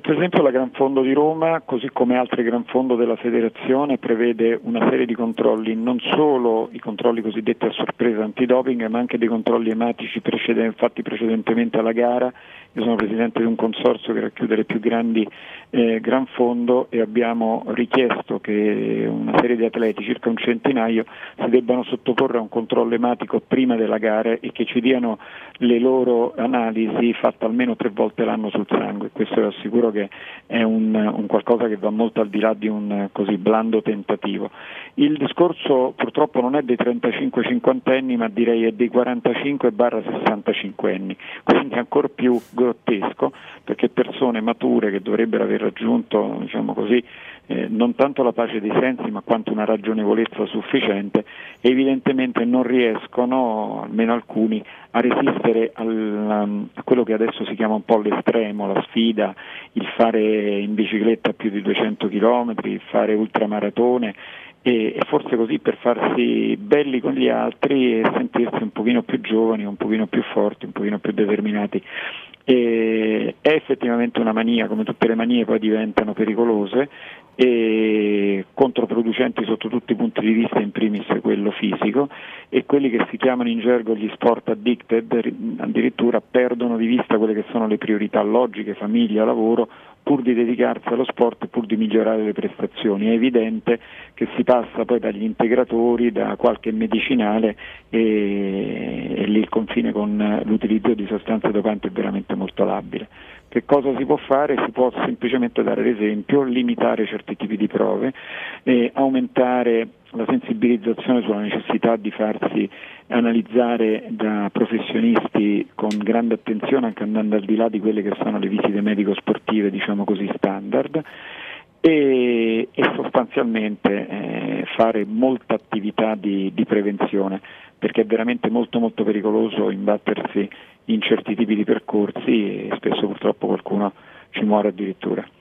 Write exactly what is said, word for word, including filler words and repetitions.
Per esempio la Gran Fondo di Roma, così come altri Gran Fondo della Federazione, prevede una serie di controlli, non solo i controlli cosiddetti a sorpresa antidoping, ma anche dei controlli ematici preceden- fatti precedentemente alla gara. Io sono presidente di un consorzio che racchiude le più grandi eh, Gran Fondo e abbiamo richiesto che una serie di atleti, circa un centinaio, si debbano sottoporre a un controllo ematico prima della gara e che ci diano le loro analisi fatte almeno tre volte l'anno sul sangue. Questo vi assicuro che è un, un qualcosa che va molto al di là di un così blando tentativo. Il discorso purtroppo non è dei trentacinque cinquantenni, ma direi è dei quarantacinque sessantacinquenni, quindi ancora più grottesco, perché persone mature che dovrebbero aver raggiunto, diciamo così, eh, non tanto la pace dei sensi ma quanto una ragionevolezza sufficiente, evidentemente non riescono, almeno alcuni, a resistere al, a quello che adesso si chiama un po' l'estremo, la sfida, il fare in bicicletta più di duecento chilometri, il fare ultramaratone, e, e forse così per farsi belli con gli altri e sentirsi un pochino più giovani, un pochino più forti, un pochino più determinati. E è effettivamente una mania, come tutte le manie poi diventano pericolose e controproducenti sotto tutti i punti di vista, in primis quello fisico, e quelli che si chiamano in gergo gli sport addicted addirittura perdono di vista quelle che sono le priorità logiche, famiglia, lavoro, pur di dedicarsi allo sport e pur di migliorare le prestazioni. È evidente che si passa poi dagli integratori, da qualche medicinale e, e lì il confine con l'utilizzo di sostanze dopanti è veramente molto labile. Che cosa si può fare? Si può semplicemente dare l'esempio, limitare certi tipi di prove, eh, aumentare la sensibilizzazione sulla necessità di farsi analizzare da professionisti con grande attenzione, anche andando al di là di quelle che sono le visite medico-sportive, diciamo così, standard, e, e sostanzialmente eh, fare molta attività di, di prevenzione, perché è veramente molto molto pericoloso imbattersi in certi tipi di percorsi e spesso purtroppo qualcuno ci muore addirittura.